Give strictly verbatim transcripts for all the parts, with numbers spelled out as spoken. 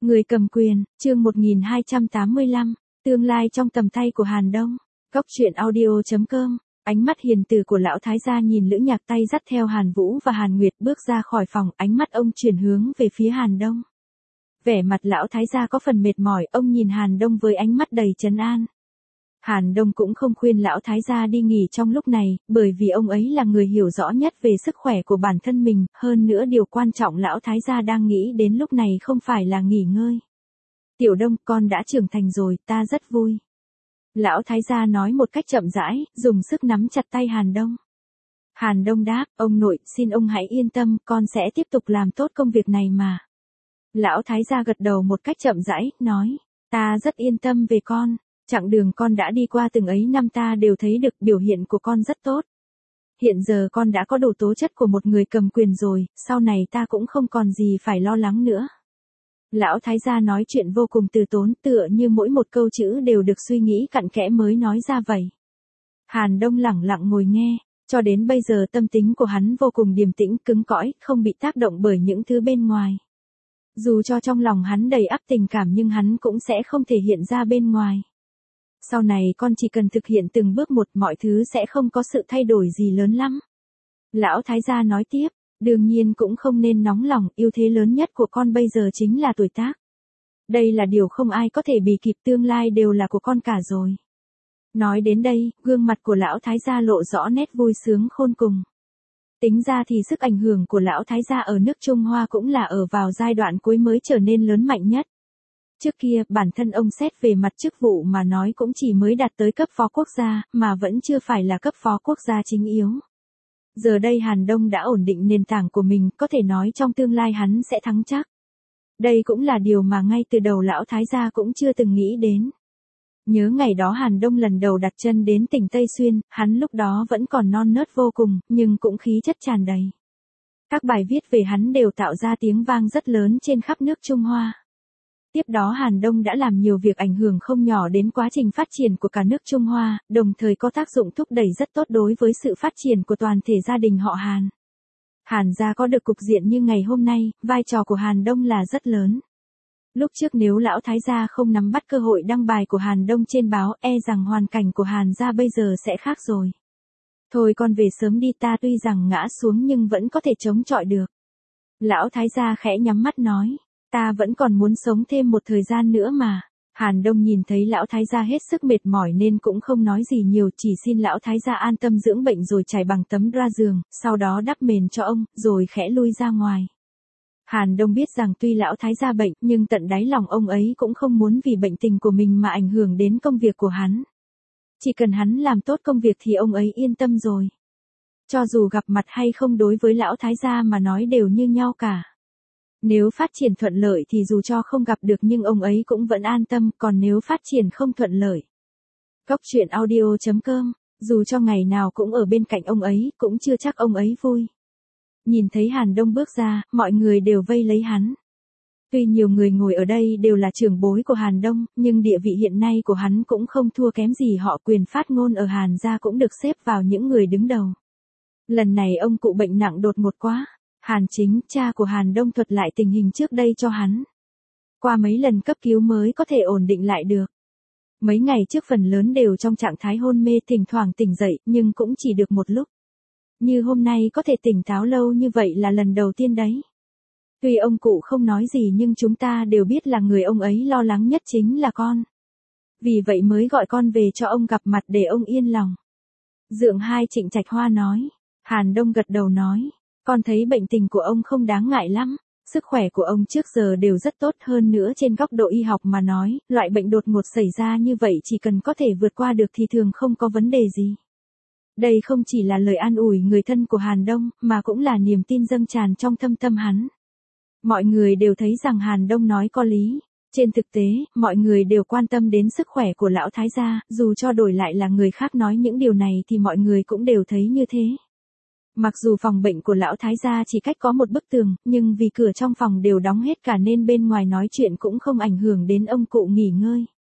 Người cầm quyền, chương một nghìn hai trăm tám mươi lăm, tương lai trong tầm tay của Hàn Đông. Góc truyện audio chấm com. Ánh mắt hiền từ của lão thái gia nhìn Lữ Nhạc tay dắt theo Hàn Vũ và Hàn Nguyệt bước ra khỏi phòng, ánh mắt ông chuyển hướng về phía Hàn Đông. Vẻ mặt lão thái gia có phần mệt mỏi, ông nhìn Hàn Đông với ánh mắt đầy trấn an. Hàn Đông cũng không khuyên lão thái gia đi nghỉ trong lúc này, bởi vì ông ấy là người hiểu rõ nhất về sức khỏe của bản thân mình, hơn nữa điều quan trọng lão thái gia đang nghĩ đến lúc này không phải là nghỉ ngơi. Tiểu Đông, con đã trưởng thành rồi, ta rất vui. Lão thái gia nói một cách chậm rãi, dùng sức nắm chặt tay Hàn Đông. Hàn Đông đáp, ông nội, xin ông hãy yên tâm, con sẽ tiếp tục làm tốt công việc này mà. Lão thái gia gật đầu một cách chậm rãi, nói, ta rất yên tâm về con. Chặng đường con đã đi qua từng ấy năm ta đều thấy được biểu hiện của con rất tốt. Hiện giờ con đã có đủ tố chất của một người cầm quyền rồi, sau này ta cũng không còn gì phải lo lắng nữa. Lão thái gia nói chuyện vô cùng từ tốn, tựa như mỗi một câu chữ đều được suy nghĩ cặn kẽ mới nói ra vậy. Hàn Đông lẳng lặng ngồi nghe, cho đến bây giờ tâm tính của hắn vô cùng điềm tĩnh, cứng cõi, không bị tác động bởi những thứ bên ngoài. Dù cho trong lòng hắn đầy ắp tình cảm nhưng hắn cũng sẽ không thể hiện ra bên ngoài. Sau này con chỉ cần thực hiện từng bước một, mọi thứ sẽ không có sự thay đổi gì lớn lắm. Lão thái gia nói tiếp, đương nhiên cũng không nên nóng lòng, ưu thế lớn nhất của con bây giờ chính là tuổi tác. Đây là điều không ai có thể bì kịp, tương lai đều là của con cả rồi. Nói đến đây, gương mặt của lão thái gia lộ rõ nét vui sướng khôn cùng. Tính ra thì sức ảnh hưởng của lão thái gia ở nước Trung Hoa cũng là ở vào giai đoạn cuối mới trở nên lớn mạnh nhất. Trước kia, bản thân ông xét về mặt chức vụ mà nói cũng chỉ mới đạt tới cấp phó quốc gia, mà vẫn chưa phải là cấp phó quốc gia chính yếu. Giờ đây Hàn Đông đã ổn định nền tảng của mình, có thể nói trong tương lai hắn sẽ thắng chắc. Đây cũng là điều mà ngay từ đầu lão thái gia cũng chưa từng nghĩ đến. Nhớ ngày đó Hàn Đông lần đầu đặt chân đến tỉnh Tây Xuyên, hắn lúc đó vẫn còn non nớt vô cùng, nhưng cũng khí chất tràn đầy. Các bài viết về hắn đều tạo ra tiếng vang rất lớn trên khắp nước Trung Hoa. Tiếp đó Hàn Đông đã làm nhiều việc ảnh hưởng không nhỏ đến quá trình phát triển của cả nước Trung Hoa, đồng thời có tác dụng thúc đẩy rất tốt đối với sự phát triển của toàn thể gia đình họ Hàn. Hàn gia có được cục diện như ngày hôm nay, vai trò của Hàn Đông là rất lớn. Lúc trước nếu lão thái gia không nắm bắt cơ hội đăng bài của Hàn Đông trên báo, e rằng hoàn cảnh của Hàn gia bây giờ sẽ khác rồi. Thôi con về sớm đi, ta tuy rằng ngã xuống nhưng vẫn có thể chống chọi được. Lão thái gia khẽ nhắm mắt nói. Ta vẫn còn muốn sống thêm một thời gian nữa mà. Hàn Đông nhìn thấy lão thái gia hết sức mệt mỏi nên cũng không nói gì nhiều, chỉ xin lão thái gia an tâm dưỡng bệnh rồi trải bằng tấm ra giường, sau đó đắp mền cho ông, rồi khẽ lui ra ngoài. Hàn Đông biết rằng tuy lão thái gia bệnh, nhưng tận đáy lòng ông ấy cũng không muốn vì bệnh tình của mình mà ảnh hưởng đến công việc của hắn. Chỉ cần hắn làm tốt công việc thì ông ấy yên tâm rồi. Cho dù gặp mặt hay không đối với lão thái gia mà nói đều như nhau cả. Nếu phát triển thuận lợi thì dù cho không gặp được nhưng ông ấy cũng vẫn an tâm, còn nếu phát triển không thuận lợi. Góc truyện audio chấm com, dù cho ngày nào cũng ở bên cạnh ông ấy, cũng chưa chắc ông ấy vui. Nhìn thấy Hàn Đông bước ra, mọi người đều vây lấy hắn. Tuy nhiều người ngồi ở đây đều là trưởng bối của Hàn Đông, nhưng địa vị hiện nay của hắn cũng không thua kém gì họ, quyền phát ngôn ở Hàn gia cũng được xếp vào những người đứng đầu. Lần này ông cụ bệnh nặng đột ngột quá. Hàn Chính, cha của Hàn Đông thuật lại tình hình trước đây cho hắn. Qua mấy lần cấp cứu mới có thể ổn định lại được. Mấy ngày trước phần lớn đều trong trạng thái hôn mê, thỉnh thoảng tỉnh dậy, nhưng cũng chỉ được một lúc. Như hôm nay có thể tỉnh táo lâu như vậy là lần đầu tiên đấy. Tuy ông cụ không nói gì nhưng chúng ta đều biết là người ông ấy lo lắng nhất chính là con. Vì vậy mới gọi con về cho ông gặp mặt để ông yên lòng. Dượng hai Trịnh Trạch Hoa nói. Hàn Đông gật đầu nói. Con thấy bệnh tình của ông không đáng ngại lắm, sức khỏe của ông trước giờ đều rất tốt, hơn nữa trên góc độ y học mà nói, loại bệnh đột ngột xảy ra như vậy chỉ cần có thể vượt qua được thì thường không có vấn đề gì. Đây không chỉ là lời an ủi người thân của Hàn Đông, mà cũng là niềm tin dâng tràn trong thâm tâm hắn. Mọi người đều thấy rằng Hàn Đông nói có lý. Trên thực tế, mọi người đều quan tâm đến sức khỏe của lão thái gia, dù cho đổi lại là người khác nói những điều này thì mọi người cũng đều thấy như thế. Mặc dù phòng bệnh của lão thái gia chỉ cách có một bức tường, nhưng vì cửa trong phòng đều đóng hết cả nên bên ngoài nói chuyện cũng không ảnh hưởng đến ông cụ nghỉ ngơi.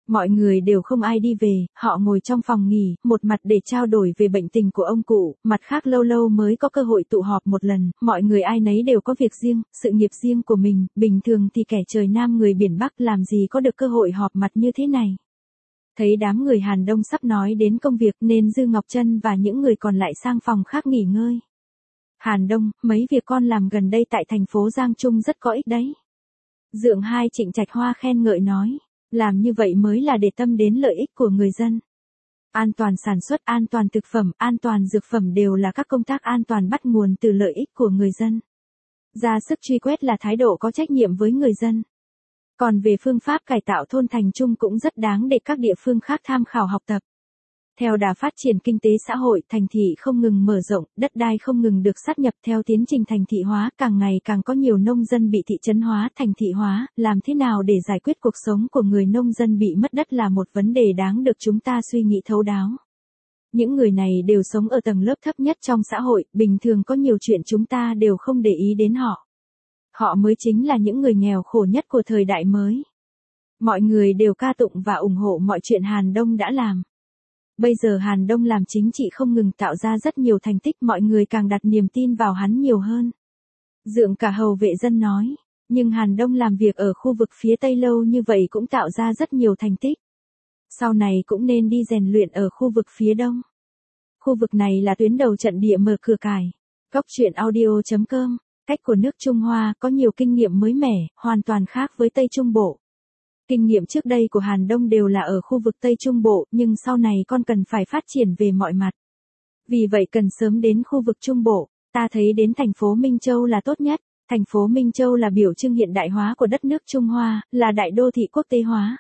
Mọi người đều không ai đi về, họ ngồi trong phòng nghỉ, một mặt để trao đổi về bệnh tình của ông cụ, mặt khác lâu lâu mới có cơ hội tụ họp một lần, mọi người ai nấy đều có việc riêng, sự nghiệp riêng của mình, bình thường thì kẻ trời Nam người biển Bắc làm gì có được cơ hội họp mặt như thế này. Thấy đám người Hàn Đông sắp nói đến công việc nên Dư Ngọc Trân và những người còn lại sang phòng khác nghỉ ngơi. Hàn Đông, mấy việc con làm gần đây tại thành phố Giang Trung rất có ích đấy. Dượng hai Trịnh Trạch Hoa khen ngợi nói, làm như vậy mới là để tâm đến lợi ích của người dân. An toàn sản xuất, an toàn thực phẩm, an toàn dược phẩm đều là các công tác an toàn bắt nguồn từ lợi ích của người dân. Ra sức truy quét là thái độ có trách nhiệm với người dân. Còn về phương pháp cải tạo thôn thành trung cũng rất đáng để các địa phương khác tham khảo học tập. Theo đà phát triển kinh tế xã hội, thành thị không ngừng mở rộng, đất đai không ngừng được sát nhập theo tiến trình thành thị hóa, càng ngày càng có nhiều nông dân bị thị trấn hóa, thành thị hóa, làm thế nào để giải quyết cuộc sống của người nông dân bị mất đất là một vấn đề đáng được chúng ta suy nghĩ thấu đáo. Những người này đều sống ở tầng lớp thấp nhất trong xã hội, bình thường có nhiều chuyện chúng ta đều không để ý đến họ. Họ mới chính là những người nghèo khổ nhất của thời đại mới. Mọi người đều ca tụng và ủng hộ mọi chuyện Hàn Đông đã làm. Bây giờ Hàn Đông làm chính trị không ngừng tạo ra rất nhiều thành tích, mọi người càng đặt niềm tin vào hắn nhiều hơn. Dượng Cả Hầu Vệ Dân nói, nhưng Hàn Đông làm việc ở khu vực phía Tây lâu như vậy cũng tạo ra rất nhiều thành tích. Sau này cũng nên đi rèn luyện ở khu vực phía Đông. Khu vực này là tuyến đầu trận địa mở cửa cải. Góc truyện audio chấm com, cách của nước Trung Hoa có nhiều kinh nghiệm mới mẻ, hoàn toàn khác với Tây Trung Bộ. Kinh nghiệm trước đây của Hàn Đông đều là ở khu vực Tây Trung Bộ, nhưng sau này con cần phải phát triển về mọi mặt. Vì vậy cần sớm đến khu vực Trung Bộ, ta thấy đến thành phố Minh Châu là tốt nhất. Thành phố Minh Châu là biểu trưng hiện đại hóa của đất nước Trung Hoa, là đại đô thị quốc tế hóa.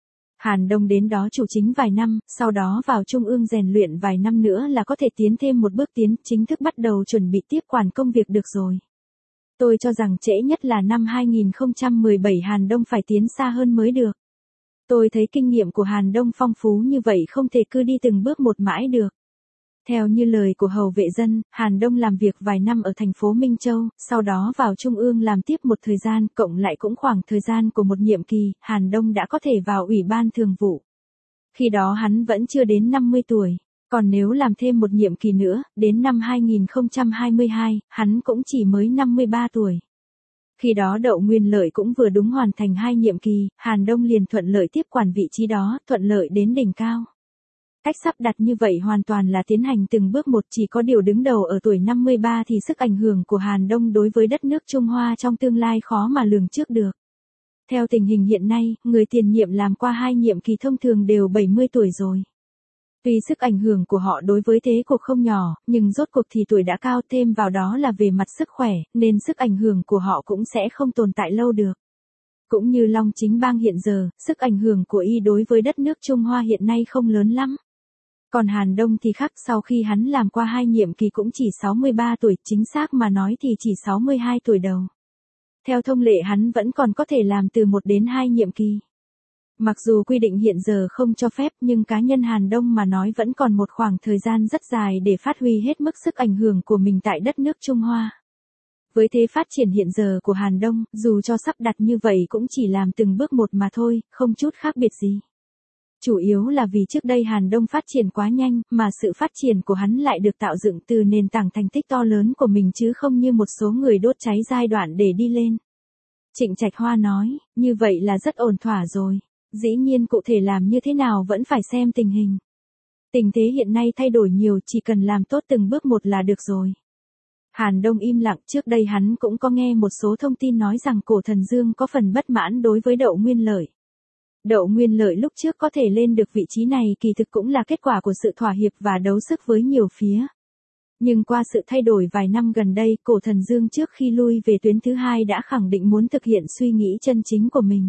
Hàn Đông đến đó chủ chính vài năm, sau đó vào Trung ương rèn luyện vài năm nữa là có thể tiến thêm một bước tiến, chính thức bắt đầu chuẩn bị tiếp quản công việc được rồi. Tôi cho rằng trễ nhất là năm hai nghìn không trăm mười bảy Hàn Đông phải tiến xa hơn mới được. Tôi thấy kinh nghiệm của Hàn Đông phong phú như vậy không thể cứ đi từng bước một mãi được. Theo như lời của Hầu Vệ Dân, Hàn Đông làm việc vài năm ở thành phố Minh Châu, sau đó vào Trung ương làm tiếp một thời gian, cộng lại cũng khoảng thời gian của một nhiệm kỳ, Hàn Đông đã có thể vào Ủy ban Thường vụ. Khi đó hắn vẫn chưa đến năm mươi tuổi. Còn nếu làm thêm một nhiệm kỳ nữa, đến năm hai nghìn không trăm hai mươi hai, hắn cũng chỉ mới năm mươi ba tuổi. Khi đó Đậu Nguyên Lợi cũng vừa đúng hoàn thành hai nhiệm kỳ, Hàn Đông liền thuận lợi tiếp quản vị trí đó, thuận lợi đến đỉnh cao. Cách sắp đặt như vậy hoàn toàn là tiến hành từng bước một, chỉ có điều đứng đầu ở tuổi năm mươi ba thì sức ảnh hưởng của Hàn Đông đối với đất nước Trung Hoa trong tương lai khó mà lường trước được. Theo tình hình hiện nay, người tiền nhiệm làm qua hai nhiệm kỳ thông thường đều bảy mươi tuổi rồi. Tuy sức ảnh hưởng của họ đối với thế cuộc không nhỏ, nhưng rốt cuộc thì tuổi đã cao, thêm vào đó là về mặt sức khỏe, nên sức ảnh hưởng của họ cũng sẽ không tồn tại lâu được. Cũng như Long Chính Bang hiện giờ, sức ảnh hưởng của y đối với đất nước Trung Hoa hiện nay không lớn lắm. Còn Hàn Đông thì khác, sau khi hắn làm qua hai nhiệm kỳ cũng chỉ sáu mươi ba tuổi, chính xác mà nói thì chỉ sáu mươi hai tuổi đầu. Theo thông lệ hắn vẫn còn có thể làm từ một đến hai nhiệm kỳ. Mặc dù quy định hiện giờ không cho phép, nhưng cá nhân Hàn Đông mà nói vẫn còn một khoảng thời gian rất dài để phát huy hết mức sức ảnh hưởng của mình tại đất nước Trung Hoa. Với thế phát triển hiện giờ của Hàn Đông, dù cho sắp đặt như vậy cũng chỉ làm từng bước một mà thôi, không chút khác biệt gì. Chủ yếu là vì trước đây Hàn Đông phát triển quá nhanh, mà sự phát triển của hắn lại được tạo dựng từ nền tảng thành tích to lớn của mình chứ không như một số người đốt cháy giai đoạn để đi lên. Trịnh Trạch Hoa nói, như vậy là rất ổn thỏa rồi. Dĩ nhiên cụ thể làm như thế nào vẫn phải xem tình hình. Tình thế hiện nay thay đổi nhiều, chỉ cần làm tốt từng bước một là được rồi. Hàn Đông im lặng, trước đây hắn cũng có nghe một số thông tin nói rằng Cổ Thần Dương có phần bất mãn đối với Đậu Nguyên Lợi. Đậu Nguyên Lợi lúc trước có thể lên được vị trí này kỳ thực cũng là kết quả của sự thỏa hiệp và đấu sức với nhiều phía. Nhưng qua sự thay đổi vài năm gần đây, Cổ Thần Dương trước khi lui về tuyến thứ hai đã khẳng định muốn thực hiện suy nghĩ chân chính của mình.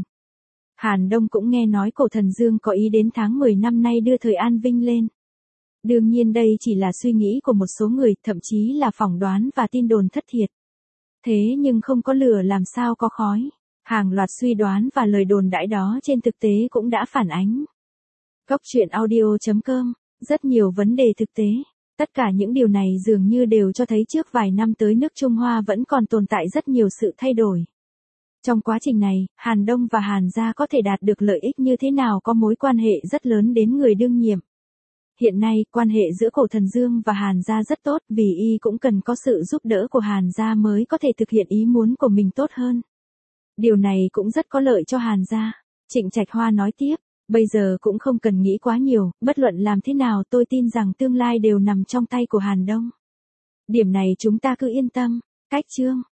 Hàn Đông cũng nghe nói Cổ Thần Dương có ý đến tháng mười năm nay đưa thời An Vinh lên. Đương nhiên đây chỉ là suy nghĩ của một số người, thậm chí là phỏng đoán và tin đồn thất thiệt. Thế nhưng không có lửa làm sao có khói. Hàng loạt suy đoán và lời đồn đãi đó trên thực tế cũng đã phản ánh. Góc truyện audio chấm com, rất nhiều vấn đề thực tế. Tất cả những điều này dường như đều cho thấy trước vài năm tới nước Trung Hoa vẫn còn tồn tại rất nhiều sự thay đổi. Trong quá trình này, Hàn Đông và Hàn gia có thể đạt được lợi ích như thế nào có mối quan hệ rất lớn đến người đương nhiệm. Hiện nay, quan hệ giữa Cổ Thần Dương và Hàn gia rất tốt vì y cũng cần có sự giúp đỡ của Hàn gia mới có thể thực hiện ý muốn của mình tốt hơn. Điều này cũng rất có lợi cho Hàn gia. Trịnh Trạch Hoa nói tiếp, bây giờ cũng không cần nghĩ quá nhiều, bất luận làm thế nào tôi tin rằng tương lai đều nằm trong tay của Hàn Đông. Điểm này chúng ta cứ yên tâm. Cách chương